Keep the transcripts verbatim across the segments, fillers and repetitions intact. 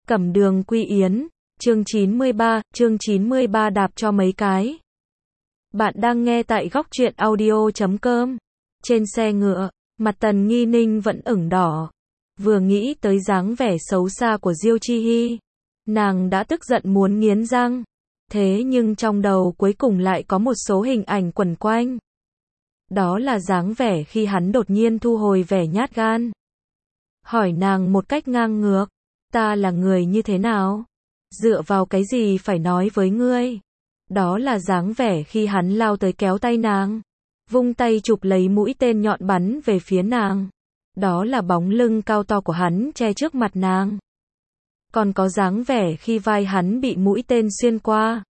Cẩm đường quy yến, chương chín mươi ba, chương chín mươi ba đạp cho mấy cái. Bạn đang nghe tại góc truyện audio chấm com. Trên xe ngựa, mặt Tần Nghi Ninh vẫn ửng đỏ. Vừa nghĩ tới dáng vẻ xấu xa của Diêu Chi Hi, nàng đã tức giận muốn nghiến răng. Thế nhưng trong đầu cuối cùng lại có một số hình ảnh quẩn quanh. Đó là dáng vẻ khi hắn đột nhiên thu hồi vẻ nhát gan. Hỏi nàng một cách ngang ngược, ta là người như thế nào? Dựa vào cái gì phải nói với ngươi? Đó là dáng vẻ khi hắn lao tới kéo tay nàng, vung tay chụp lấy mũi tên nhọn bắn về phía nàng. Đó là bóng lưng cao to của hắn che trước mặt nàng. Còn có dáng vẻ khi vai hắn bị mũi tên xuyên qua.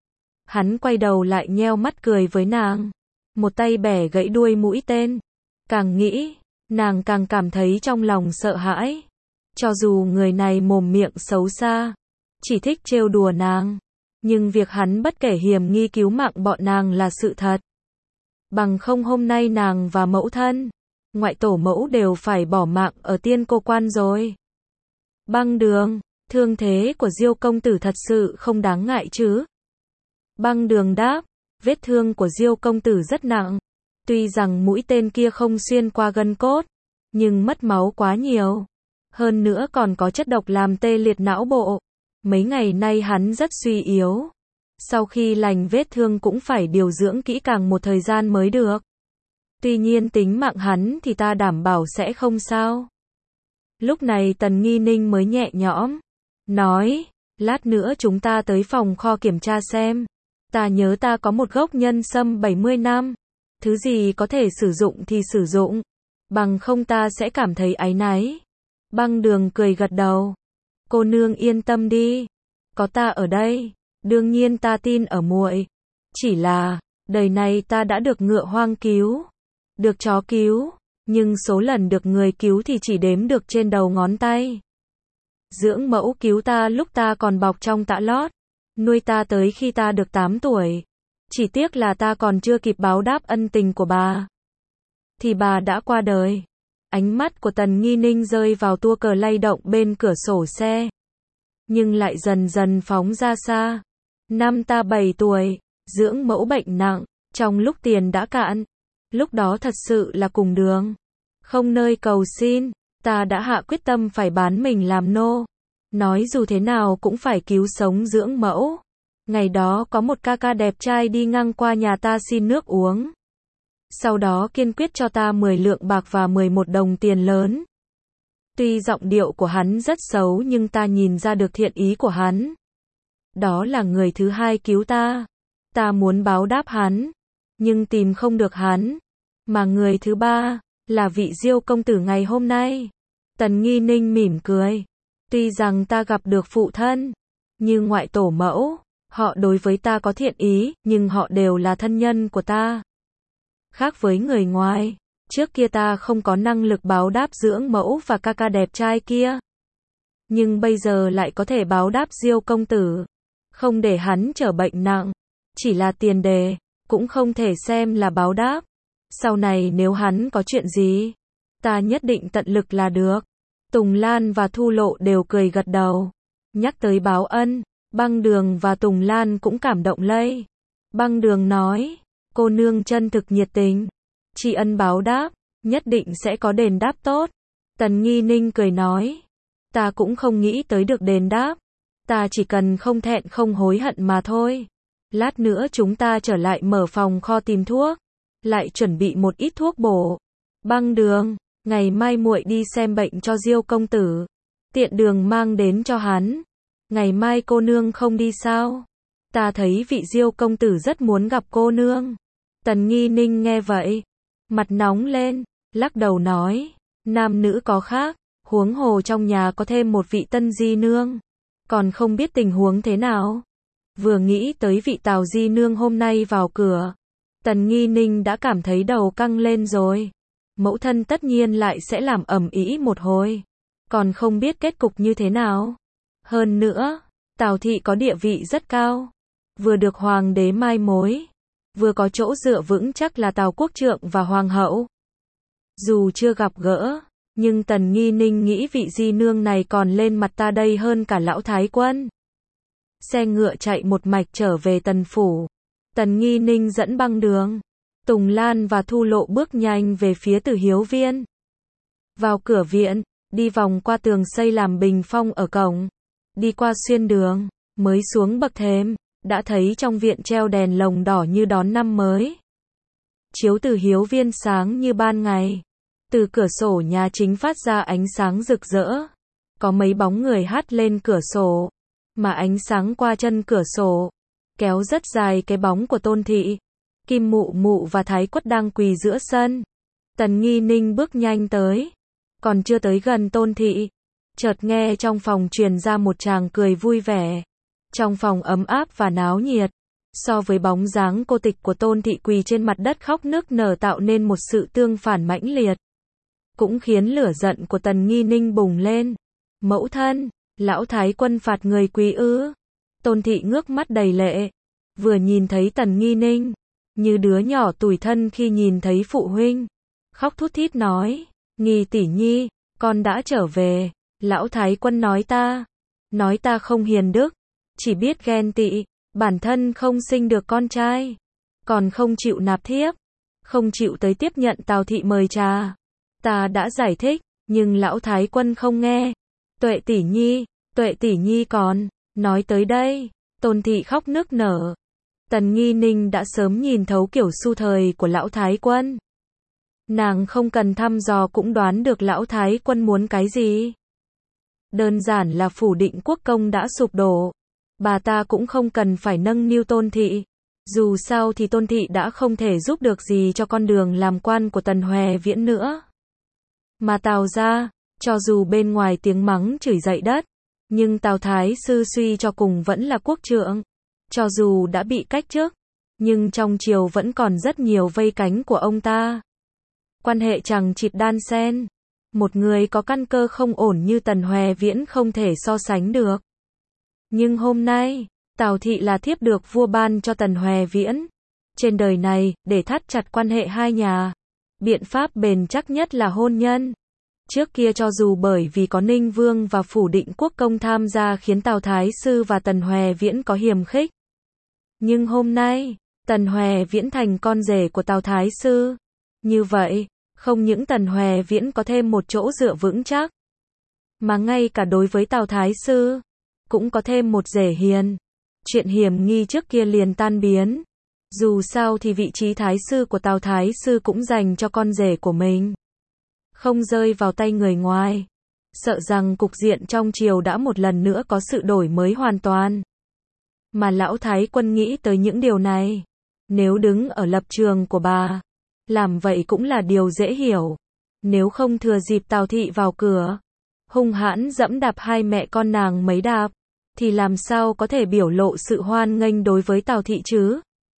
Hắn quay đầu lại nheo mắt cười với nàng, một tay bẻ gãy đuôi mũi tên. Càng nghĩ, nàng càng cảm thấy trong lòng sợ hãi. Cho dù người này mồm miệng xấu xa, chỉ thích trêu đùa nàng, nhưng việc hắn bất kể hiểm nghi cứu mạng bọn nàng là sự thật. Bằng không hôm nay nàng và mẫu thân, ngoại tổ mẫu đều phải bỏ mạng ở Tiên Cô Quan rồi. Băng Đường, thương thế của Diêu công tử thật sự không đáng ngại chứ? Băng Đường đáp, vết thương của Diêu công tử rất nặng. Tuy rằng mũi tên kia không xuyên qua gân cốt, nhưng mất máu quá nhiều. Hơn nữa còn có chất độc làm tê liệt não bộ. Mấy ngày nay hắn rất suy yếu. Sau khi lành vết thương cũng phải điều dưỡng kỹ càng một thời gian mới được. Tuy nhiên tính mạng hắn thì ta đảm bảo sẽ không sao. Lúc này Tần Nghi Ninh mới nhẹ nhõm. Nói, lát nữa chúng ta tới phòng kho kiểm tra xem. Ta nhớ ta có một gốc nhân sâm bảy mươi năm. Thứ gì có thể sử dụng thì sử dụng. Bằng không ta sẽ cảm thấy áy náy. Băng Đường cười gật đầu. Cô nương yên tâm đi. Có ta ở đây. Đương nhiên ta tin ở muội. Chỉ là, đời này ta đã được ngựa hoang cứu. Được chó cứu. Nhưng số lần được người cứu thì chỉ đếm được trên đầu ngón tay. Dưỡng mẫu cứu ta lúc ta còn bọc trong tã lót. Nuôi ta tới khi ta được tám tuổi. Chỉ tiếc là ta còn chưa kịp báo đáp ân tình của bà. Thì bà đã qua đời. Ánh mắt của Tần Nghi Ninh rơi vào tua cờ lay động bên cửa sổ xe. Nhưng lại dần dần phóng ra xa. Năm ta bảy tuổi, dưỡng mẫu bệnh nặng, trong lúc tiền đã cạn. Lúc đó thật sự là cùng đường. Không nơi cầu xin, ta đã hạ quyết tâm phải bán mình làm nô. Nói dù thế nào cũng phải cứu sống dưỡng mẫu. Ngày đó có một ca ca đẹp trai đi ngang qua nhà ta xin nước uống. Sau đó kiên quyết cho ta mười lượng bạc và mười một đồng tiền lớn. Tuy giọng điệu của hắn rất xấu nhưng ta nhìn ra được thiện ý của hắn. Đó là người thứ hai cứu ta. Ta muốn báo đáp hắn, nhưng tìm không được hắn. Mà người thứ ba, là vị Diêu công tử ngày hôm nay. Tần Nghi Ninh mỉm cười. Tuy rằng ta gặp được phụ thân, như ngoại tổ mẫu, họ đối với ta có thiện ý, nhưng họ đều là thân nhân của ta. Khác với người ngoài, trước kia ta không có năng lực báo đáp dưỡng mẫu và ca ca đẹp trai kia. Nhưng bây giờ lại có thể báo đáp Diêu công tử. Không để hắn trở bệnh nặng. Chỉ là tiền đề, cũng không thể xem là báo đáp. Sau này nếu hắn có chuyện gì, ta nhất định tận lực là được. Tùng Lan và Thu Lộ đều cười gật đầu. Nhắc tới báo ân, Băng Đường và Tùng Lan cũng cảm động lây. Băng Đường nói, cô nương chân thực nhiệt tình. Tri ân báo đáp, nhất định sẽ có đền đáp tốt. Tần Nghi Ninh cười nói, ta cũng không nghĩ tới được đền đáp. Ta chỉ cần không thẹn không hối hận mà thôi. Lát nữa chúng ta trở lại mở phòng kho tìm thuốc. Lại chuẩn bị một ít thuốc bổ. Băng Đường, ngày mai muội đi xem bệnh cho Diêu công tử. Tiện đường mang đến cho hắn. Ngày mai cô nương không đi sao? Ta thấy vị Diêu công tử rất muốn gặp cô nương. Tần Nghi Ninh nghe vậy, mặt nóng lên, lắc đầu nói, nam nữ có khác, huống hồ trong nhà có thêm một vị tân di nương, còn không biết tình huống thế nào. Vừa nghĩ tới vị Tào di nương hôm nay vào cửa, Tần Nghi Ninh đã cảm thấy đầu căng lên rồi. Mẫu thân tất nhiên lại sẽ làm ầm ĩ một hồi, còn không biết kết cục như thế nào. Hơn nữa, Tào thị có địa vị rất cao, vừa được hoàng đế mai mối, vừa có chỗ dựa vững chắc là Tào quốc trượng và hoàng hậu. Dù chưa gặp gỡ, Nhưng Tần Nghi Ninh nghĩ vị di nương này còn lên mặt ta đây hơn cả lão thái quân. Xe ngựa chạy một mạch trở về Tần phủ. Tần Nghi Ninh dẫn băng đường. Tùng Lan và Thu Lộ bước nhanh về phía Tử Hiếu Viên. Vào cửa viện, đi vòng qua tường xây làm bình phong ở cổng. Đi qua xuyên đường, mới xuống bậc thềm, đã thấy trong viện treo đèn lồng đỏ như đón năm mới. Chiếu Tử Hiếu Viên sáng như ban ngày. Từ cửa sổ nhà chính phát ra ánh sáng rực rỡ. Có mấy bóng người hắt lên cửa sổ. Mà ánh sáng qua chân cửa sổ, kéo rất dài cái bóng của Tôn thị. Kim Mụ Mụ và Thái Quất đang quỳ giữa sân. Tần Nghi Ninh bước nhanh tới. Còn chưa tới gần Tôn thị, chợt nghe trong phòng truyền ra một tràng cười vui vẻ. Trong phòng ấm áp và náo nhiệt. So với bóng dáng cô tịch của Tôn thị quỳ trên mặt đất khóc nức nở tạo nên một sự tương phản mãnh liệt. Cũng khiến lửa giận của Tần Nghi Ninh bùng lên. Mẫu thân, lão thái quân phạt người quỳ ư? Tôn thị ngước mắt đầy lệ. Vừa nhìn thấy Tần Nghi Ninh, như đứa nhỏ tủi thân khi nhìn thấy phụ huynh. Khóc thút thít nói, Nghi tỷ nhi, con đã trở về. Lão thái quân nói ta, nói ta không hiền đức, chỉ biết ghen tị, bản thân không sinh được con trai, còn không chịu nạp thiếp, không chịu tới tiếp nhận Tào thị mời trà. Ta đã giải thích, nhưng lão thái quân không nghe. Tuệ tỷ nhi, Tuệ tỷ nhi còn, nói tới đây, Tôn thị khóc nức nở. Tần Nghi Ninh đã sớm nhìn thấu kiểu xu thời của lão thái quân. Nàng không cần thăm dò cũng đoán được lão thái quân muốn cái gì. Đơn giản là phủ định quốc công đã sụp đổ. Bà ta cũng không cần phải nâng niu Tôn thị. Dù sao thì Tôn thị đã không thể giúp được gì cho con đường làm quan của Tần Hoè Viễn nữa. Mà Tào gia, cho dù bên ngoài tiếng mắng chửi dậy đất, nhưng Tào thái sư suy cho cùng vẫn là quốc trượng. Cho dù đã bị cách chức, nhưng trong triều vẫn còn rất nhiều vây cánh của ông ta. Quan hệ chằng chịt đan xen. Một người có căn cơ không ổn như Tần Hoè Viễn không thể so sánh được. Nhưng hôm nay, Tào thị là thiếp được vua ban cho Tần Hoè Viễn. Trên đời này, để thắt chặt quan hệ hai nhà, biện pháp bền chắc nhất là hôn nhân. Trước kia cho dù bởi vì có Ninh Vương và phủ định quốc công tham gia khiến Tào thái sư và Tần Hoè Viễn có hiềm khích. Nhưng hôm nay, Tần Hoè Viễn thành con rể của Tào thái sư. Như vậy, không những Tần Hoè Viễn có thêm một chỗ dựa vững chắc, mà ngay cả đối với Tào thái sư, cũng có thêm một rể hiền. Chuyện hiểm nghi trước kia liền tan biến. Dù sao thì vị trí thái sư của Tào thái sư cũng dành cho con rể của mình. Không rơi vào tay người ngoài. Sợ rằng cục diện trong triều đã một lần nữa có sự đổi mới hoàn toàn. Mà lão thái quân nghĩ tới những điều này. Nếu đứng ở lập trường của bà, làm vậy cũng là điều dễ hiểu. Nếu không thừa dịp Tào thị vào cửa, hung hãn dẫm đạp hai mẹ con nàng mấy đạp, thì làm sao có thể biểu lộ sự hoan nghênh đối với Tào thị chứ?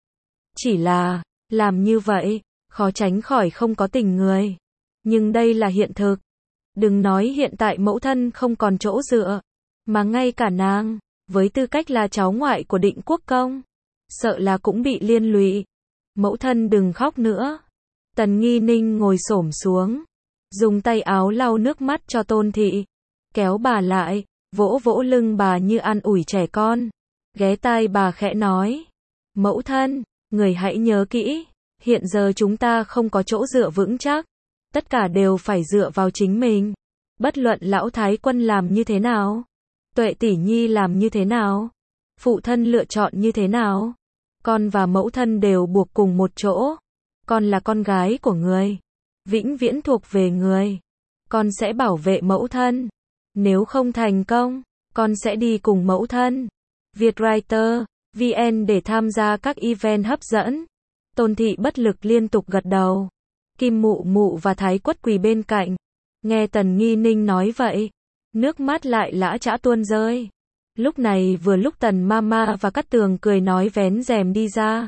Chỉ là, làm như vậy, khó tránh khỏi không có tình người. Nhưng đây là hiện thực. Đừng nói hiện tại mẫu thân không còn chỗ dựa, mà ngay cả nàng, với tư cách là cháu ngoại của Định Quốc công, sợ là cũng bị liên lụy. Mẫu thân đừng khóc nữa. Tần Nghi Ninh ngồi xổm xuống, dùng tay áo lau nước mắt cho Tôn thị, kéo bà lại, vỗ vỗ lưng bà như an ủi trẻ con, ghé tai bà khẽ nói, mẫu thân, người hãy nhớ kỹ, hiện giờ chúng ta không có chỗ dựa vững chắc, tất cả đều phải dựa vào chính mình. Bất luận lão thái quân làm như thế nào, Tuệ tỷ nhi làm như thế nào, phụ thân lựa chọn như thế nào, con và mẫu thân đều buộc cùng một chỗ. Con là con gái của người, vĩnh viễn thuộc về người. Con sẽ bảo vệ mẫu thân. Nếu không thành công, con sẽ đi cùng mẫu thân. Vietwriter, vê en để tham gia các event hấp dẫn. Tôn thị bất lực liên tục gật đầu. Kim Mụ Mụ và Thái Quất quỳ bên cạnh. Nghe Tần Nghi Ninh nói vậy, nước mắt lại lã chã tuôn rơi. Lúc này vừa lúc Tần Mama và Cát Tường cười nói vén rèm đi ra.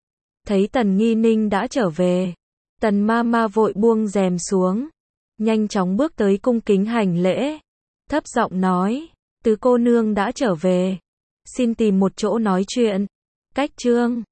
Thấy Tần Nghi Ninh đã trở về, Tần Mama vội buông rèm xuống, nhanh chóng bước tới cung kính hành lễ, thấp giọng nói, tứ cô nương đã trở về, xin tìm một chỗ nói chuyện. Cách trương,